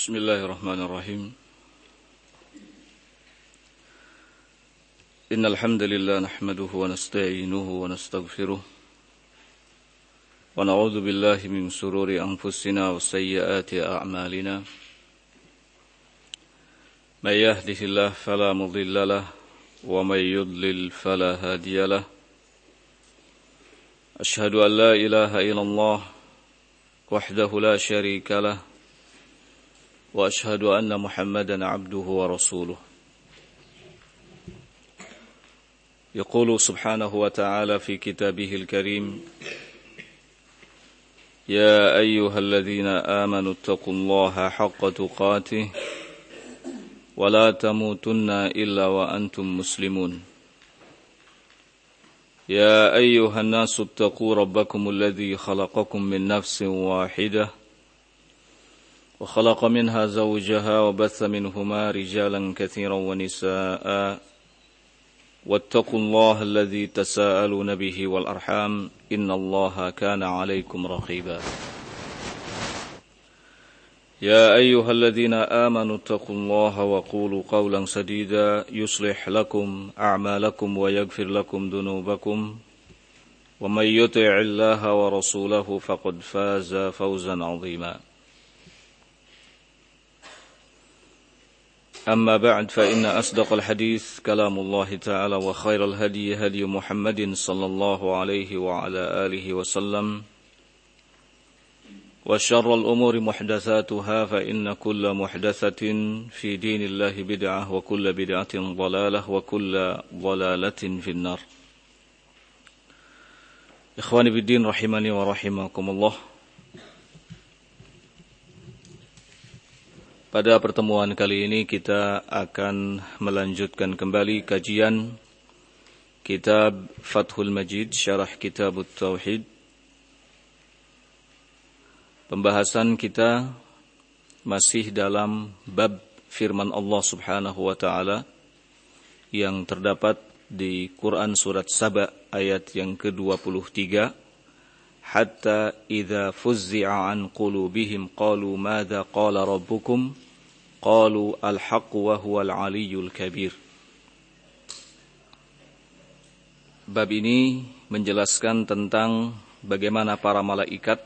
Bismillahirrahmanirrahim. Innal hamdalillah nahmaduhu wa nasta'inuhu wa nastaghfiruh wa na'udzu billahi min shururi anfusina wa sayyiati a'malina. May yahdihillahu fala mudilla lahu wa may yudlil fala hadiya lahu. Ashhadu an la ilaha illallah wahdahu la syarika lahu wa ashhadu anna Muhammadan abduhu wa rasuluh. Yaqulu subhanahu wa ta'ala fi kitabihil karim, ya ayyuhalladzina amanu taqullaha haqqa tuqatih wa la tamutunna illa wa antum muslimun. Ya ayyuhan nasu ittaqu rabbakumul ladzi khalaqakum min nafsin wahidah وخلق منها زوجها وبث منهما رجالا كثيرا ونساء واتقوا الله الذي تساءلون به والأرحام إن الله كان عليكم رقيبا يا أيها الذين آمنوا اتقوا الله وقولوا قولا سديدا يصلح لكم أعمالكم ويغفر لكم ذنوبكم ومن يطع الله ورسوله فقد فاز فوزا عظيما أما بعد فإن أصدق الحديث كلام الله تعالى وخير الهدي هدي محمد صلى الله عليه وعلى آله وسلم وشر الأمور محدثاتها فإن كل محدثة في دين الله بدعة وكل بدعة ضلالة وكل ضلالة في النار. إخواني بالدين رحمني ورحمكم الله. Pada pertemuan kali ini kita akan melanjutkan kembali kajian kitab Fathul Majid, syarah kitab Tauhid. Pembahasan kita masih dalam bab firman Allah Subhanahu wa Ta'ala yang terdapat di Quran surat Saba ayat yang ke-23. Hatta idza fuzzi'a an qulubihim qalu madza qala rabbukum qalu al-haqqu wa huwal aliyyul kabir. Bab ini menjelaskan tentang bagaimana para malaikat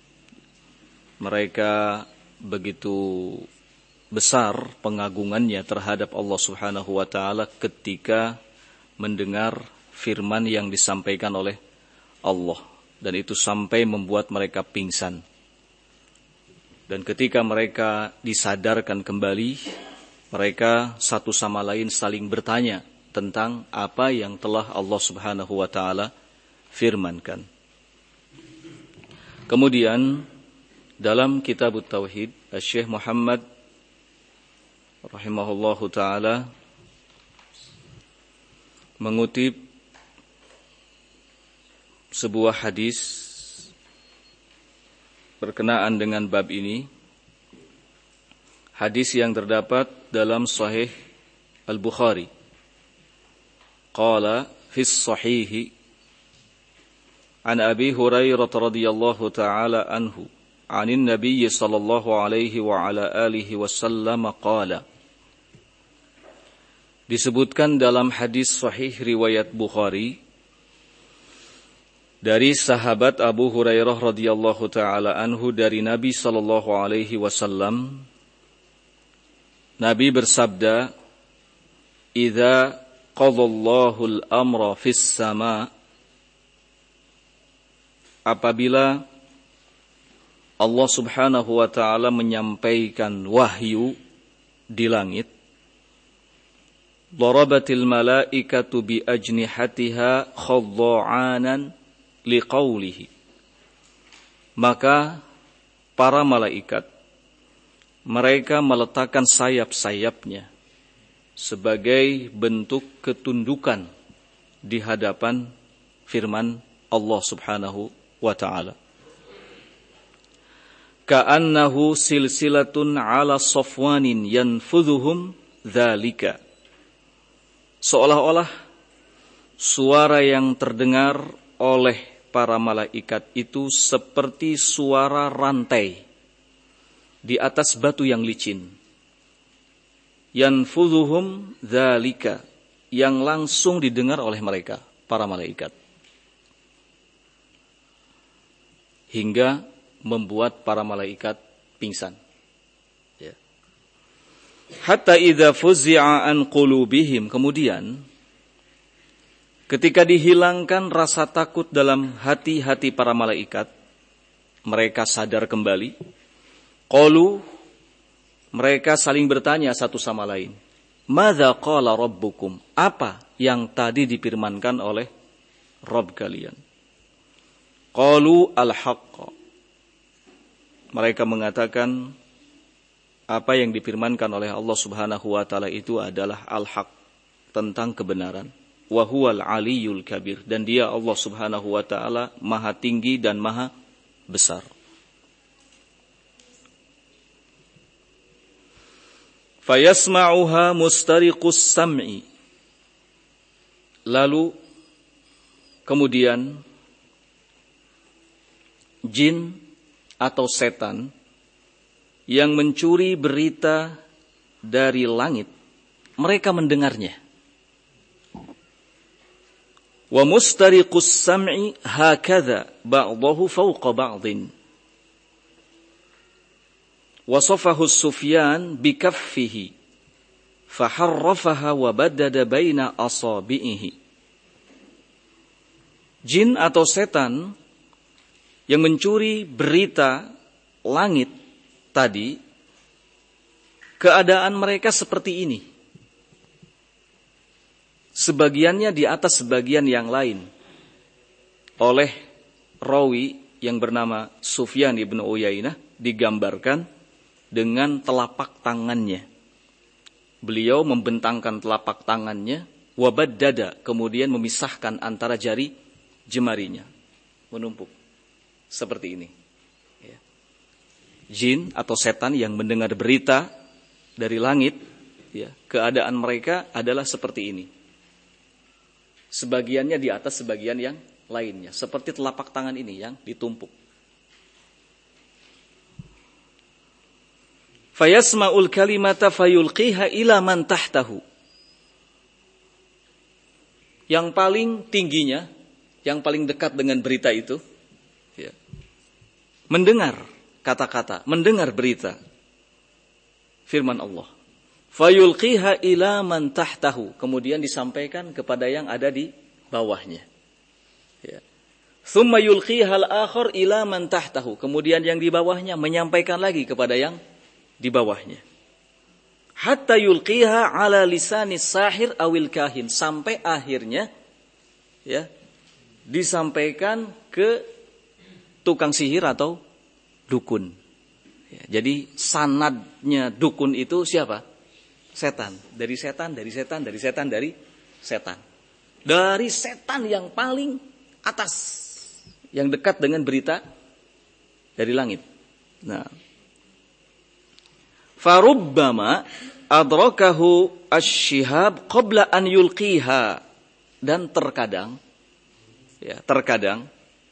mereka begitu besar pengagungannya terhadap Allah Subhanahu wa Ta'ala ketika mendengar firman yang disampaikan oleh Allah, dan itu sampai membuat mereka pingsan. Dan ketika mereka disadarkan kembali, mereka satu sama lain saling bertanya tentang apa yang telah Allah Subhanahu wa Ta'ala firmankan. Kemudian dalam kitab Tauhid, Syekh Muhammad rahimahullahu ta'ala mengutip sebuah hadis berkenaan dengan bab ini, hadis yang terdapat dalam Sahih Al-Bukhari. Qala fis sahihi an Abi Hurairah radhiyallahu ta'ala anhu anin Nabiy sallallahu alaihi wa ala alihi wasallam qala. Disebutkan dalam hadis sahih riwayat Bukhari dari sahabat Abu Hurairah radhiyallahu ta'ala anhu dari Nabi sallallahu alaihi wasallam, Nabi bersabda, "Idza qadallahu al-amra fis sama", apabila Allah Subhanahu wa ta'ala menyampaikan wahyu di langit, darabatil malaikatu bi ajnihatiha khadda'anan liqaulihi, maka para malaikat mereka meletakkan sayap-sayapnya sebagai bentuk ketundukan di hadapan firman Allah Subhanahu wa Ta'ala. Ka'annahu silsilatun ala safwanin yanfudhuhum dzalika, seolah-olah suara yang terdengar oleh para malaikat itu seperti suara rantai di atas batu yang licin. Yanfudhuhum dzalika, yang langsung didengar oleh mereka, para malaikat. Hingga membuat para malaikat pingsan. Ya. Hatta idza fuzzi'a an qulubihim, kemudian ketika dihilangkan rasa takut dalam hati-hati para malaikat, mereka sadar kembali. Qalu, mereka saling bertanya satu sama lain. Madza qala rabbukum? Apa yang tadi difirmankan oleh Rabb kalian? Qalu al-haqqa. Mereka mengatakan apa yang difirmankan oleh Allah Subhanahu wa taala itu adalah al-haq, tentang kebenaran. Wa huwal aliyyul kabir, dan Dia Allah Subhanahu wa taala Maha tinggi dan Maha besar. Fayasma'uha mustariqus sam'i. Lalu kemudian jin atau setan yang mencuri berita dari langit, mereka mendengarnya. Wa mustariqus sam'i hakadha ba'dahu fawqa ba'din. Wasafahu Sufyan bikaffihi faharrafaha wa baddada baina asabi'ihi. Jin atau setan yang mencuri berita langit tadi, keadaan mereka seperti ini. Sebagiannya di atas sebagian yang lain. Oleh rawi yang bernama Sufyan ibn Uyainah digambarkan dengan telapak tangannya. Beliau membentangkan telapak tangannya, wabaddada, kemudian memisahkan antara jari jemarinya, menumpuk. Seperti ini. Ya. Jin atau setan yang mendengar berita dari langit, ya, keadaan mereka adalah seperti ini. Sebagiannya di atas sebagian yang lainnya, seperti telapak tangan ini yang ditumpuk. Fayasma'ul kalimata fayulqiha ila man tahtahu. Yang paling tingginya, yang paling dekat dengan berita itu, ya, mendengar kata-kata, mendengar berita firman Allah. Fayulqiha ila man tahtahu, kemudian disampaikan kepada yang ada di bawahnya. Ya. Tsumma yulqiha al-akhar ila man tahtahu, kemudian yang di bawahnya menyampaikan lagi kepada yang di bawahnya. Hatta yulqiha ala lisanis sahir awil kahin, sampai akhirnya ya disampaikan ke tukang sihir atau dukun. Ya, jadi sanadnya dukun itu siapa? Setan. Dari setan, dari setan, dari setan, dari setan. Dari setan yang paling atas, yang dekat dengan berita dari langit. Nah, farubbama adrakahu asy-syihab qabla an yulqiha, dan terkadang ya, terkadang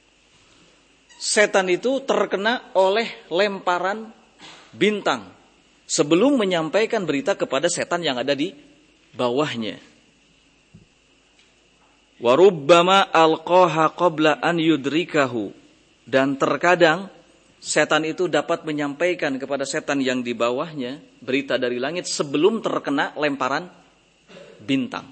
setan itu terkena oleh lemparan bintang sebelum menyampaikan berita kepada setan yang ada di bawahnya. Wa rubbama alqaha qabla an yudrikahu, dan terkadang setan itu dapat menyampaikan kepada setan yang di bawahnya berita dari langit sebelum terkena lemparan bintang.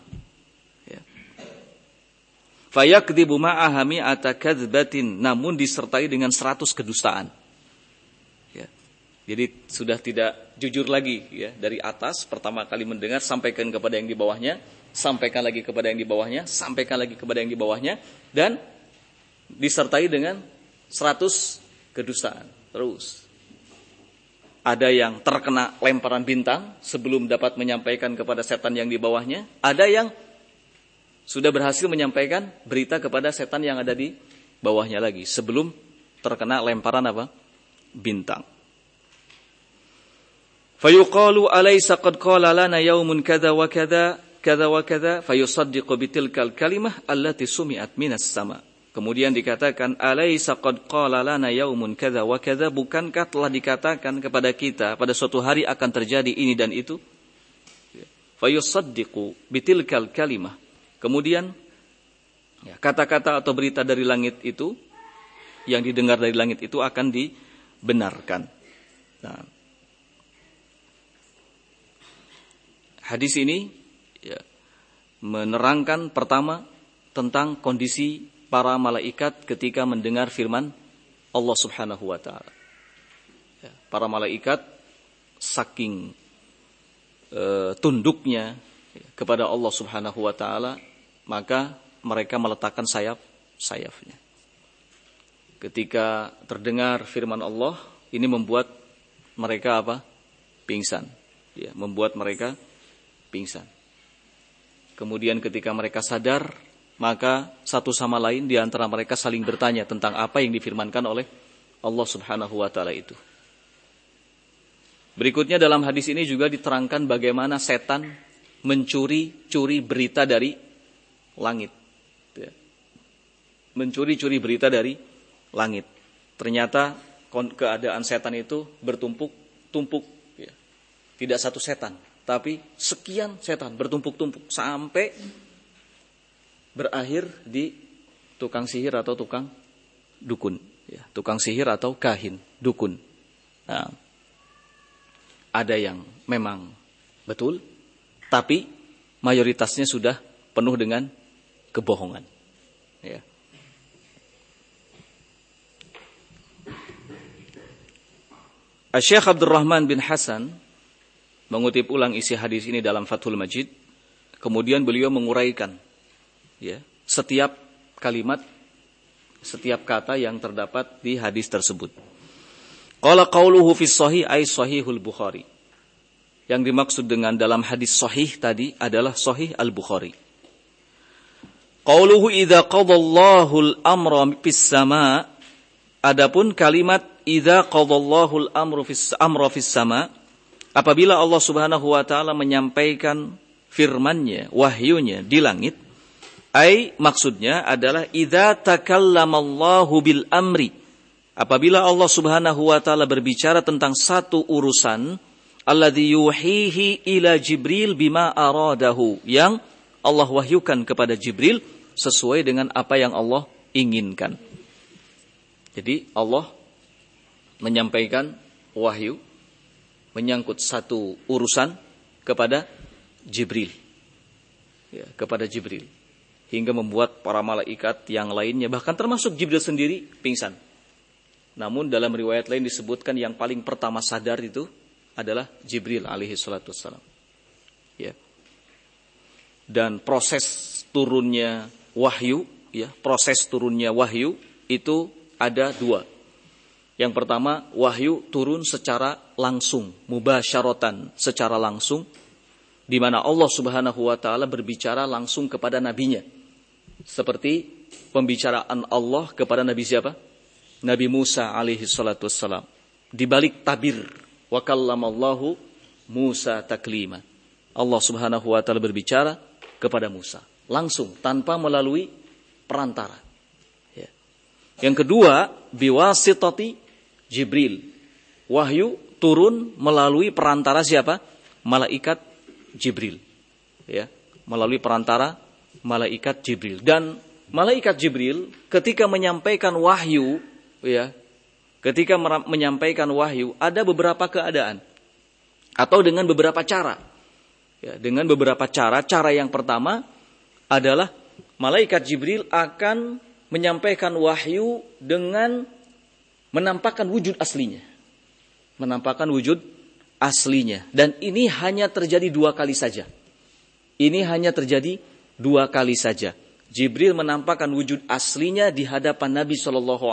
Fayakdzibu ma'aha mi'ata kadzbatin, namun disertai dengan 100 kedustaan. Ya. Jadi sudah tidak jujur lagi ya, dari atas pertama kali mendengar sampaikan kepada yang di bawahnya, sampaikan lagi kepada yang di bawahnya, sampaikan lagi kepada yang di bawahnya, dan disertai dengan 100 kedustaan. Terus ada yang terkena lemparan bintang sebelum dapat menyampaikan kepada setan yang di bawahnya, ada yang sudah berhasil menyampaikan berita kepada setan yang ada di bawahnya lagi sebelum terkena lemparan apa? Bintang. Fayuqalu alaysa qad qala lana yawmun kadza wa kadza fayusaddiqu bitilkal kalimah allati sumi'at minas sama. Kemudian dikatakan, alaysa qad qala lana yaumun kadza wa kadza, bukankah telah dikatakan kepada kita pada suatu hari akan terjadi ini dan itu? Fayusaddiqu bitilkal kalimah. Kemudian kata-kata atau berita dari langit itu, yang didengar dari langit itu akan dibenarkan. Nah, hadis ini menerangkan pertama tentang kondisi para malaikat ketika mendengar firman Allah Subhanahu wa taala. Para malaikat saking tunduknya kepada Allah Subhanahu wa taala, maka mereka meletakkan sayap-sayapnya. Ketika terdengar firman Allah, ini membuat mereka pingsan. Membuat mereka pingsan. Kemudian ketika mereka sadar, maka satu sama lain di antara mereka saling bertanya tentang apa yang difirmankan oleh Allah Subhanahu wa taala itu. Berikutnya dalam hadis ini juga diterangkan bagaimana setan mencuri-curi berita dari langit. Mencuri-curi berita dari langit. Ternyata keadaan setan itu bertumpuk-tumpuk. Tidak satu setan, tapi sekian setan bertumpuk-tumpuk sampai berakhir di tukang sihir atau tukang dukun. Tukang sihir atau kahin, dukun. Nah, ada yang memang betul, tapi mayoritasnya sudah penuh dengan kebohongan. Syekh Abdurrahman bin Hasan mengutip ulang isi hadis ini dalam Fathul Majid. Kemudian beliau menguraikan setiap kalimat, setiap kata yang terdapat di hadis tersebut. Qala qauluhu fis sahih ay sahihul Bukhari. Yang dimaksud dengan dalam hadis sahih tadi adalah sahih Al-Bukhari. Qauluhu idza qadallahu al-amra fis sama'. Adapun kalimat idza qadallahu al-amra fis sama', apabila Allah Subhanahu wa taala menyampaikan firman-Nya, wahyunya di langit, ai maksudnya adalah idza takallamallahu bil amri, apabila Allah Subhanahu wa taala berbicara tentang satu urusan, alladzi yuhihi ila Jibril bima aradahu, yang Allah wahyukan kepada Jibril sesuai dengan apa yang Allah inginkan. Jadi Allah menyampaikan wahyu menyangkut satu urusan kepada Jibril. Kepada Jibril. Hingga membuat para malaikat yang lainnya, bahkan termasuk Jibril sendiri, pingsan. Namun dalam riwayat lain disebutkan yang paling pertama sadar itu adalah Jibril alaihi salatu wassalam. Dan proses turunnya wahyu, proses turunnya wahyu itu ada dua. Yang pertama, wahyu turun secara langsung, mubasyaratan, secara langsung, di mana Allah Subhanahu wa taala berbicara langsung kepada nabinya. Seperti pembicaraan Allah kepada nabi siapa? Nabi Musa alaihi salatu wassalam. Di balik tabir, wa kallamallahu Musa taklima. Allah Subhanahu wa taala berbicara kepada Musa langsung tanpa melalui perantara. Yang kedua, biwasitati Jibril. Wahyu turun melalui perantara siapa? Malaikat Jibril. Melalui perantara malaikat Jibril. Dan malaikat Jibril ketika menyampaikan wahyu, ketika menyampaikan wahyu ada beberapa keadaan atau dengan beberapa cara. Dengan beberapa cara. Cara yang pertama adalah malaikat Jibril akan menyampaikan wahyu dengan menampakkan wujud aslinya. Menampakkan wujud aslinya. Dan ini hanya terjadi 2 kali saja. Ini hanya terjadi 2 kali saja. Jibril menampakkan wujud aslinya di hadapan Nabi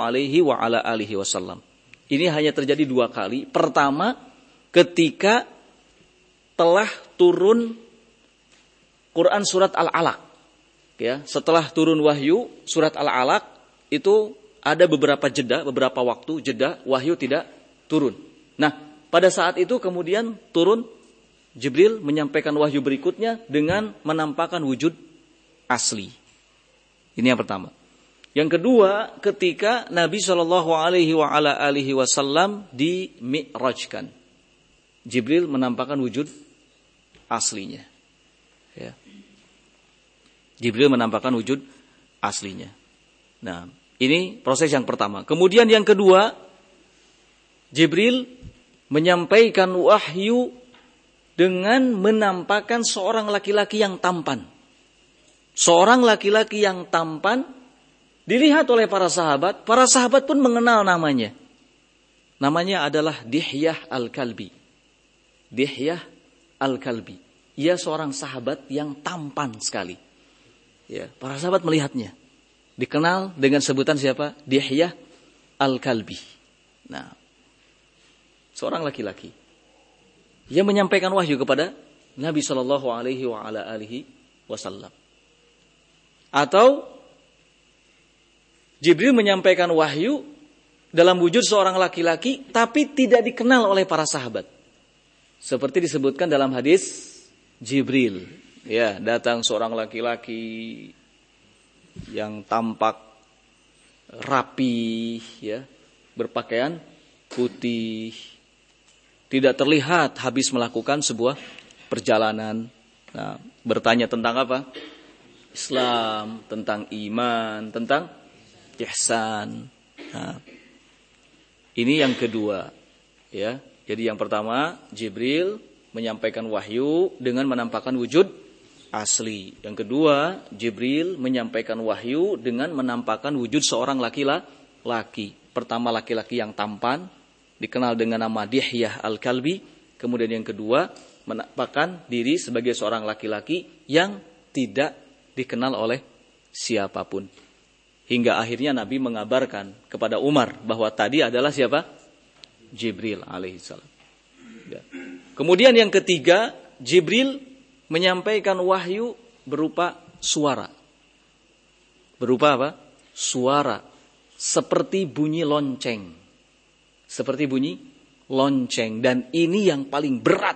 SAW. Ini hanya terjadi 2 kali. Pertama, ketika telah turun Quran surat Al-Alaq. Setelah turun wahyu surat Al-Alaq itu ada beberapa waktu jeda wahyu tidak turun. Nah, pada saat itu kemudian turun Jibril menyampaikan wahyu berikutnya dengan menampakkan wujud asli. Ini yang pertama. Yang kedua, ketika Nabi Shallallahu Alaihi Wasallam dimi'rajkan, Jibril menampakkan wujud aslinya. Ya. Jibril menampakkan wujud aslinya. Nah, ini proses yang pertama. Kemudian yang kedua, Jibril menyampaikan wahyu dengan menampakkan seorang laki-laki yang tampan. Seorang laki-laki yang tampan dilihat oleh para sahabat pun mengenal namanya. Namanya adalah Dihyah Al-Kalbi. Dihyah Al-Kalbi. Ia seorang sahabat yang tampan sekali. Ya, para sahabat melihatnya. Dikenal dengan sebutan siapa? Dihyah Al-Kalbi. Nah, seorang laki-laki. Ia menyampaikan wahyu kepada Nabi Shallallahu Alaihi Wasallam. Atau Jibril menyampaikan wahyu dalam wujud seorang laki-laki, tapi tidak dikenal oleh para sahabat. Seperti disebutkan dalam hadis Jibril, ya, datang seorang laki-laki yang tampak rapi, ya, berpakaian putih, tidak terlihat habis melakukan sebuah perjalanan. Nah, bertanya tentang apa? Islam, tentang iman, tentang ihsan. Nah, ini yang kedua, ya. Jadi yang pertama, Jibril menyampaikan wahyu dengan menampakkan wujud asli. Yang kedua, Jibril menyampaikan wahyu dengan menampakkan wujud seorang laki-laki. Pertama, laki-laki yang tampan, dikenal dengan nama Dihyah Al-Kalbi. Kemudian yang kedua, menampakkan diri sebagai seorang laki-laki yang tidak dikenal oleh siapapun. Hingga akhirnya Nabi mengabarkan kepada Umar bahwa tadi adalah siapa? Jibril alaihissalam. Ya. Kemudian yang ketiga, Jibril menyampaikan wahyu berupa suara. Berupa apa? Suara. Seperti bunyi lonceng. Seperti bunyi lonceng. Dan ini yang paling berat,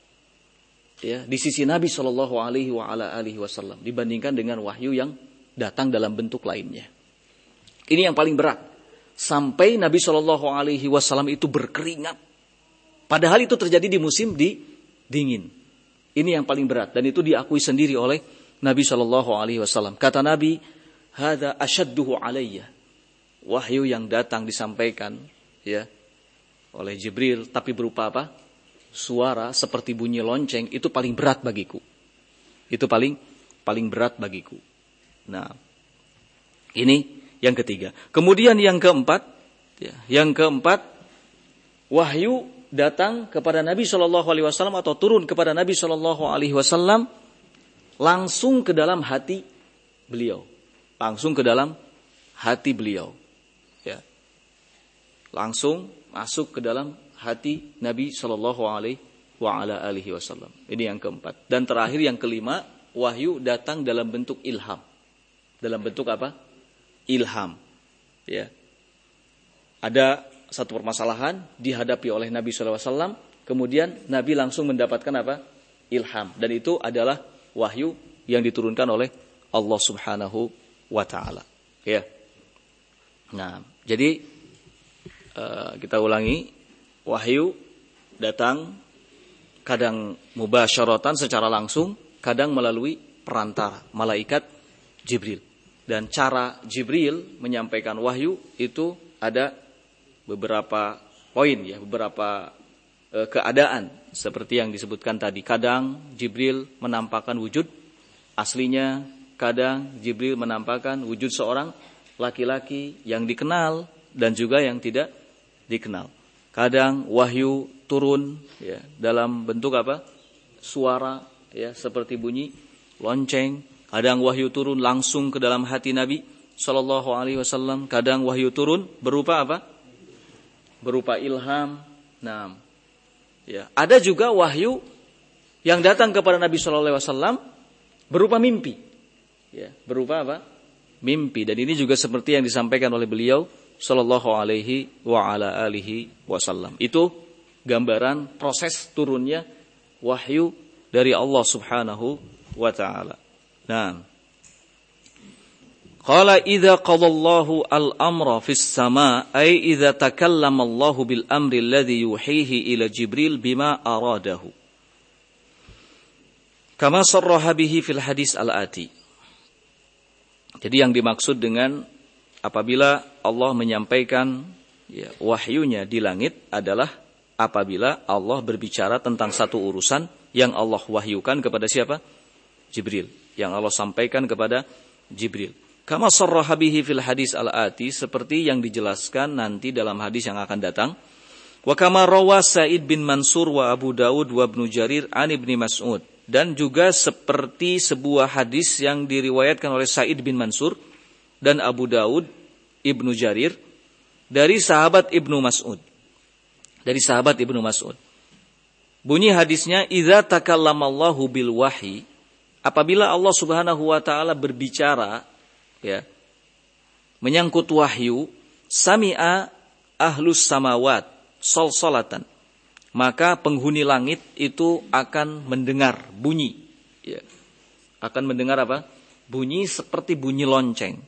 ya, di sisi Nabi Shallallahu Alaihi Wasallam dibandingkan dengan wahyu yang datang dalam bentuk lainnya. Ini yang paling berat. Sampai Nabi Shallallahu Alaihi Wasallam itu berkeringat. Padahal itu terjadi di musim dingin. Ini yang paling berat. Dan itu diakui sendiri oleh Nabi Shallallahu Alaihi Wasallam. Kata Nabi, "Hada ashadduhu alayya." Wahyu yang datang disampaikan, ya, oleh Jibril, tapi berupa apa? Suara seperti bunyi lonceng. Itu paling berat bagiku. Itu paling berat bagiku. Nah, ini yang ketiga. Kemudian yang keempat, ya, wahyu datang kepada Nabi Shallallahu Alaihi Wasallam atau turun kepada Nabi Shallallahu Alaihi Wasallam langsung ke dalam hati beliau, langsung ke dalam hati beliau, ya, langsung masuk ke dalam hati Nabi Shallallahu Alaihi Wasallam. Ini yang keempat. Dan terakhir yang kelima, wahyu datang dalam bentuk ilham. Dalam bentuk apa? Ilham, ya. Ada satu permasalahan dihadapi oleh Nabi SAW, kemudian Nabi langsung mendapatkan apa? Ilham. Dan itu adalah wahyu yang diturunkan oleh Allah Subhanahu wa Ta'ala, ya. Nah, jadi kita ulangi, wahyu datang kadang mubasyaratan secara langsung, kadang melalui perantara malaikat Jibril. Dan cara Jibril menyampaikan wahyu itu ada beberapa poin, ya, beberapa keadaan seperti yang disebutkan tadi. Kadang Jibril menampakkan wujud aslinya, kadang Jibril menampakkan wujud seorang laki-laki yang dikenal dan juga yang tidak dikenal. Kadang wahyu turun, ya, dalam bentuk apa? Suara, ya, seperti bunyi lonceng. Kadang wahyu turun langsung ke dalam hati Nabi Shallallahu Alaihi Wasallam. Kadang wahyu turun berupa apa? Berupa ilham. Nah, ya, ada juga wahyu yang datang kepada Nabi Shallallahu Alaihi Wasallam berupa mimpi. Ya, berupa apa? Mimpi. Dan ini juga seperti yang disampaikan oleh beliau Shallallahu Alaihi Wasallam. Itu gambaran proses turunnya wahyu dari Allah Subhanahu wa Ta'ala. Nah, Qala idza qadallahu al-amra fis sama' ay idza takallama Allahu bil amri alladhi yuhihi ila Jibril bima aradahu. Kama sarraha bihi fil hadis al-ati. Jadi yang dimaksud dengan apabila Allah menyampaikan wahyunya di langit adalah apabila Allah berbicara tentang satu urusan yang Allah wahyukan kepada siapa? Jibril. Yang Allah sampaikan kepada Jibril. Kama sarraha bihi fil hadis al-ati, seperti yang dijelaskan nanti dalam hadis yang akan datang. Wa kama rawa Sa'id bin Mansur wa Abu Dawud wa Ibnu Jarir an Ibni Mas'ud. Dan juga seperti sebuah hadis yang diriwayatkan oleh Sa'id bin Mansur dan Abu Dawud, Ibnu Jarir dari sahabat Ibnu Mas'ud. Dari sahabat Ibnu Mas'ud. Bunyi hadisnya, idza takallamallahu bil wahyi, apabila Allah Subhanahu wa taala berbicara menyangkut wahyu, sami'a ahlus samawat salsalatan, maka penghuni langit itu akan mendengar bunyi. Akan mendengar apa? Bunyi seperti bunyi lonceng.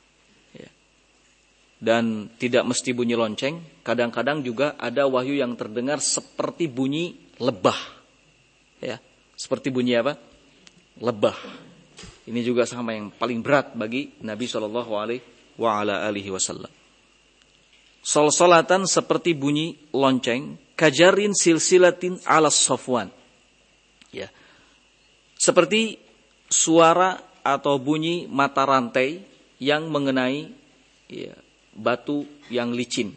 Dan tidak mesti bunyi lonceng, kadang-kadang juga ada wahyu yang terdengar seperti bunyi lebah. Seperti bunyi apa? Lebah. Ini juga sama yang paling berat bagi Nabi SAW. Salsalatan seperti bunyi lonceng, kajarin silsilatin ala safwan. Seperti suara atau bunyi mata rantai yang mengenai batu yang licin.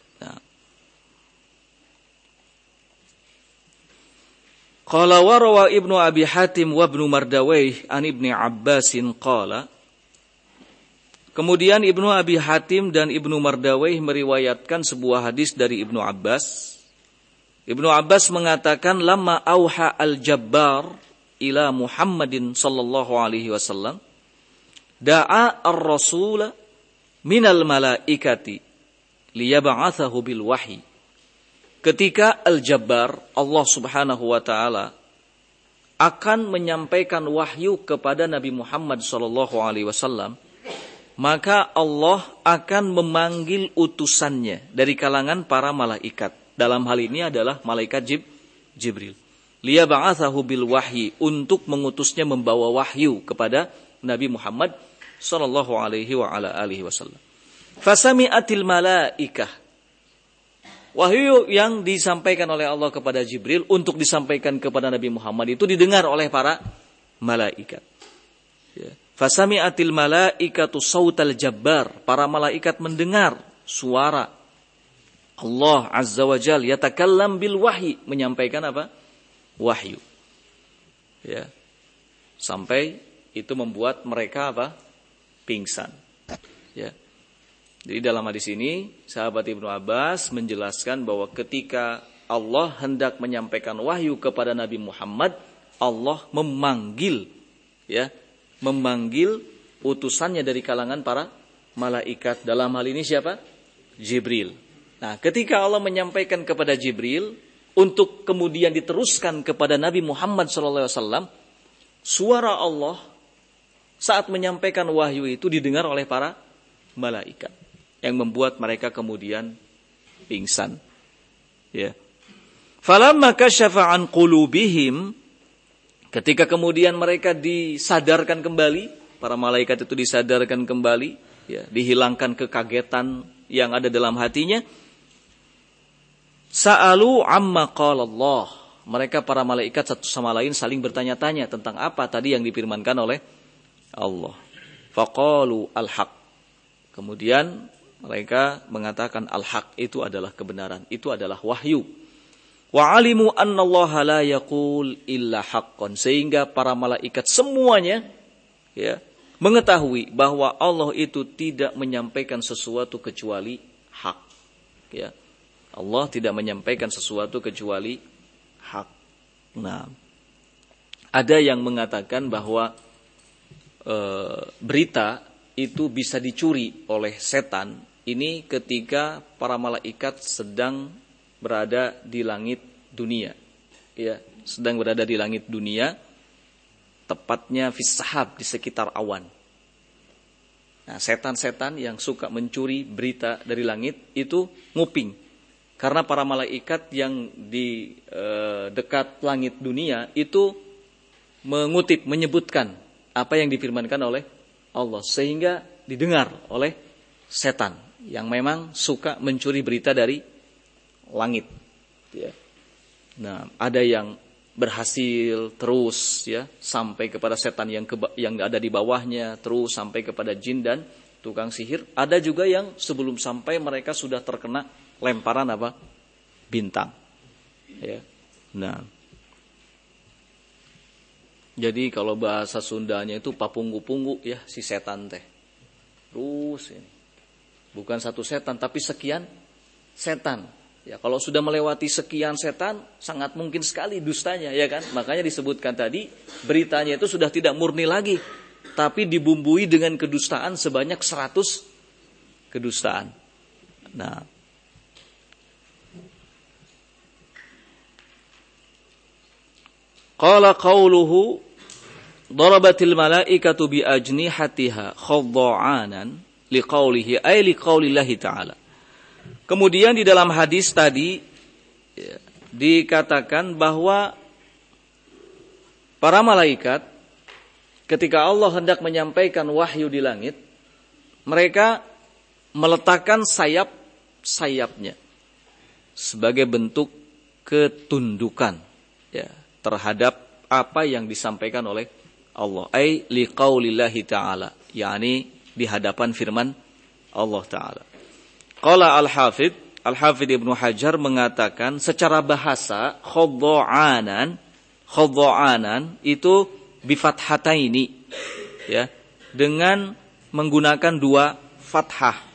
Qala wa rawa Ibnu Abi Hatim wa Ibnu Mardawayh an Ibni Abbasin qala. Kemudian Ibnu Abi Hatim dan Ibnu Mardawayh meriwayatkan sebuah hadis dari Ibnu Abbas. Ibnu Abbas mengatakan, lamma auha al-Jabbar ila Muhammadin sallallahu alaihi wasallam, da'a ar-rasula minal malaikati liyab'athahu bil wahyi. Ketika Al-Jabbar, Allah Subhanahu wa taala akan menyampaikan wahyu kepada Nabi Muhammad sallallahu alaihi wasallam, maka Allah akan memanggil utusannya dari kalangan para malaikat. Dalam hal ini adalah malaikat Jibril. Liyab'athahu bil wahyi, untuk mengutusnya membawa wahyu kepada Nabi Muhammad sallallahu alaihi wa ala alihi wasallam. Fasami'atil malaikah, wahyu yang disampaikan oleh Allah kepada Jibril untuk disampaikan kepada Nabi Muhammad itu didengar oleh para malaikat. Fasami'atil malaikatu sautal Jabbar, para malaikat mendengar suara Allah Azza wa Jal yatakallam bil wahyi, menyampaikan apa? Wahyu. Sampai itu membuat mereka apa? Pingsan. Jadi dalam hadis ini sahabat Ibnu Abbas menjelaskan bahwa ketika Allah hendak menyampaikan wahyu kepada Nabi Muhammad, Allah memanggil utusannya dari kalangan para malaikat. Dalam hal ini siapa? Jibril. Nah, ketika Allah menyampaikan kepada Jibril untuk kemudian diteruskan kepada Nabi Muhammad SAW, suara Allah saat menyampaikan wahyu itu didengar oleh para malaikat, yang membuat mereka kemudian pingsan. Falamma kasyafa an qulubihim, ketika kemudian mereka disadarkan kembali, para malaikat itu disadarkan kembali, dihilangkan kekagetan yang ada dalam hatinya. Sa'alu amma qala Allah, mereka para malaikat satu sama lain saling bertanya-tanya tentang apa tadi yang difirmankan oleh Allah. Faqalu al-haq, kemudian mereka mengatakan al-haq itu adalah kebenaran, itu adalah wahyu. Wa alimu annallaha la yaqul illa haqqan, sehingga para malaikat semuanya mengetahui bahwa Allah itu tidak menyampaikan sesuatu kecuali hak. Allah tidak menyampaikan sesuatu kecuali hak. Nah, ada yang mengatakan bahwa berita itu bisa dicuri oleh setan. Ini ketika para malaikat sedang berada di langit dunia. Sedang berada di langit dunia, tepatnya fis sahab, di sekitar awan. Nah, setan-setan yang suka mencuri berita dari langit itu nguping. Karena para malaikat yang di dekat langit dunia itu mengutip, menyebutkan apa yang difirmankan oleh Allah. Sehingga didengar oleh setan yang memang suka mencuri berita dari langit. Ya. Nah, ada yang berhasil terus ya sampai kepada setan yang ada di bawahnya, terus sampai kepada jin dan tukang sihir. Ada juga yang sebelum sampai mereka sudah terkena lemparan apa? Bintang. Ya. Nah. Jadi kalau bahasa Sundanya itu papunggu-punggu ya si setan teh. Terus ini. Bukan satu setan tapi sekian setan. Ya, kalau sudah melewati sekian setan, sangat mungkin sekali dustanya, ya kan? Makanya disebutkan tadi, beritanya itu sudah tidak murni lagi, tapi dibumbui dengan kedustaan sebanyak 100 kedustaan. Nah, qala qauluhu darabatil malaikatu bi ajnihatiha khadda'anan liqaulihi ay liqaulillahi ta'ala. Kemudian di dalam hadis tadi ya, dikatakan bahwa para malaikat ketika Allah hendak menyampaikan wahyu di langit, mereka meletakkan sayap-sayapnya sebagai bentuk ketundukan ya, terhadap apa yang disampaikan oleh Allah. Ai liqaulillahi ta'ala, yakni di hadapan firman Allah Ta'ala. Qala Al-Hafidh Ibnu Hajar mengatakan secara bahasa khadda'anan itu bifathataini ya, dengan menggunakan dua fathah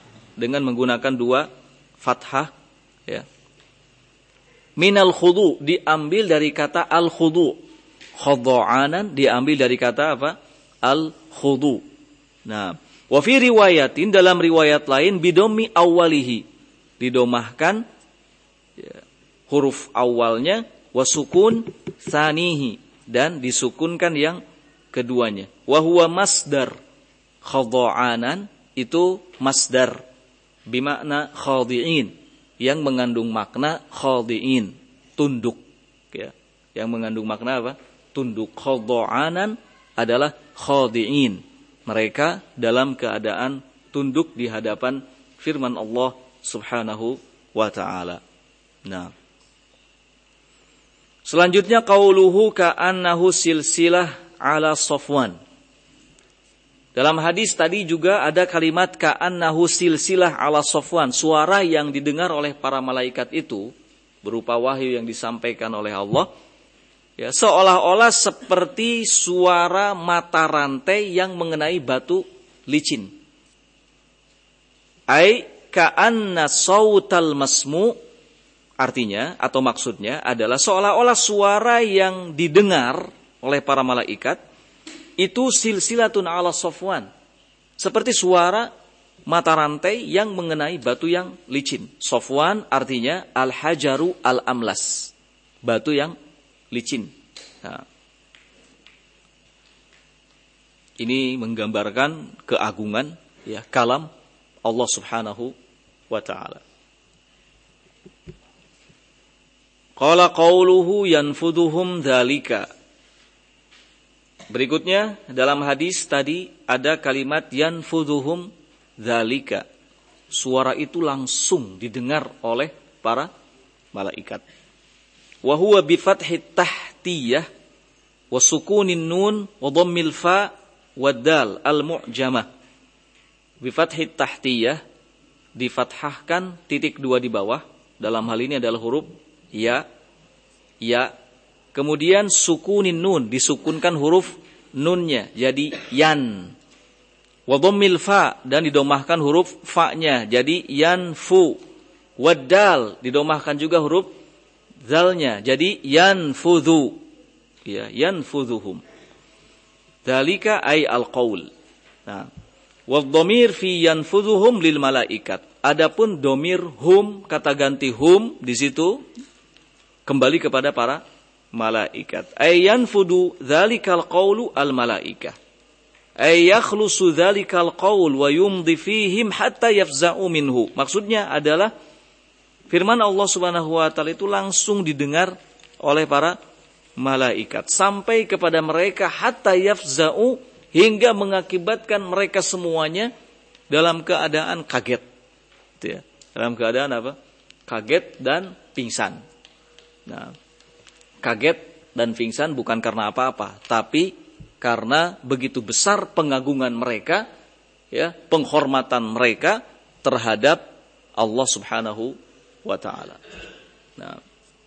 ya. Minal khudu diambil dari kata al-khudu. Khadda'anan diambil dari kata apa? Al-khudu. Nah, wa fi riwayatin dalam riwayat lain bidomi awalihi didomahkan ya, huruf awalnya wasukun sanihi dan disukunkan yang keduanya. Wa huwa masdar khadha'anan itu masdar bimakna khadi'in yang mengandung makna khadi'in tunduk ya, yang mengandung makna apa? Tunduk. Khadha'anan adalah khadi'in, mereka dalam keadaan tunduk di hadapan firman Allah Subhanahu wa ta'ala. Nah. Selanjutnya qauluhu ka'annahu silsilah ala Safwan. Dalam hadis tadi juga ada kalimat ka'annahu silsilah ala Safwan, suara yang didengar oleh para malaikat itu berupa wahyu yang disampaikan oleh Allah. Ya, seolah-olah seperti suara mata rantai yang mengenai batu licin. Ai ka'anna sautal masmu, artinya atau maksudnya adalah seolah-olah suara yang didengar oleh para malaikat itu silsilatun ala Safwan, seperti suara mata rantai yang mengenai batu yang licin. Safwan artinya al-hajaru al-amlas, batu yang licin. Nah, ini menggambarkan keagungan ya kalam Allah Subhanahu wa ta'ala. Qala qauluhu yanfuduhum dzalika. Berikutnya dalam hadis tadi ada kalimat yanfuduhum dzalika. Suara itu langsung didengar oleh para malaikat. Wa huwa bi fathit tahtiyah wa sukunin nun wa dhammil fa wad dal al mu'jamah. Bi fathit tahtiyah difathahkan titik dua di bawah, dalam hal ini adalah huruf ya. Kemudian sukunin nun, disukunkan huruf nunnya jadi yan. Wa dhammil fa, dan didomahkan huruf fa-nya jadi yanfu. Wad dal, didomahkan juga huruf zalnya jadi yanfudhu ya, yanfudhuhum. Dzalika ay al-qaul. Nah, wa dhamir fi yanfudhuhum lil malaikat. Adapun domir hum, kata ganti hum di situ kembali kepada para malaikat. Ay yanfudu dzalikal qaulu al malaikah. ay yakhlusu dzalikal qaul wa yumdi fihim hatta yafza'u minhu. Maksudnya adalah firman Allah Subhanahu wa taala itu langsung didengar oleh para malaikat sampai kepada mereka hatta yafza'u, hingga mengakibatkan mereka semuanya dalam keadaan kaget. Ya, dalam keadaan apa? Kaget dan pingsan. Nah, kaget dan pingsan bukan karena apa-apa, tapi karena begitu besar pengagungan mereka, ya, penghormatan mereka terhadap Allah Subhanahu wa taala. Nah,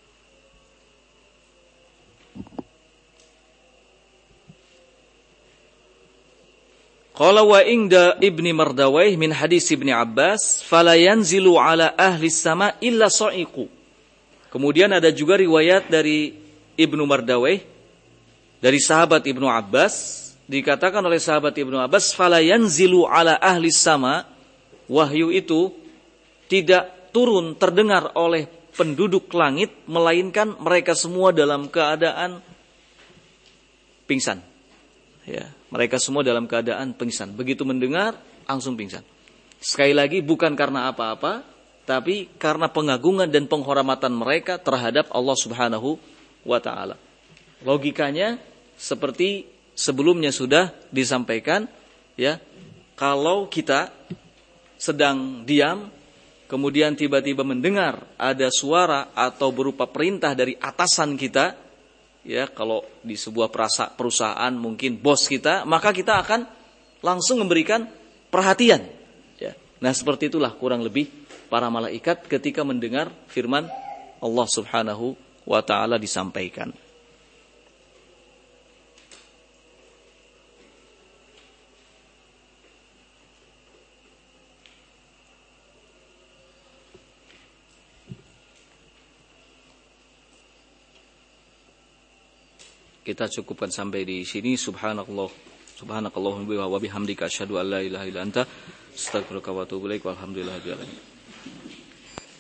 qala wa inda Ibni Mardawayh min hadis Ibni Abbas fala yanzilu ala ahli sama illa sa'iqu. Kemudian ada juga riwayat dari Ibnu Mardawayh dari sahabat Ibnu Abbas, dikatakan oleh sahabat Ibnu Abbas, fala yanzilu ala ahli sama, wahyu itu tidak turun terdengar oleh penduduk langit, melainkan mereka semua dalam keadaan pingsan. Ya, mereka semua dalam keadaan pingsan. Begitu mendengar, langsung pingsan. Sekali lagi, bukan karena apa-apa, tapi karena pengagungan dan penghormatan mereka terhadap Allah Subhanahu wa ta'ala. Logikanya seperti sebelumnya sudah disampaikan, ya, kalau kita sedang diam, kemudian tiba-tiba mendengar ada suara atau berupa perintah dari atasan kita, ya, kalau di sebuah perusahaan mungkin bos kita, maka kita akan langsung memberikan perhatian. Ya. Nah, seperti itulah kurang lebih para malaikat ketika mendengar firman Allah Subhanahu wa ta'ala disampaikan. Kita cukupkan sampai di sini. Subhanakallahumma wa bihamdika asyhadu an la ilaha illa anta astaghfiruka wa atubu ilaik. Walhamdulillahirabbil alamin.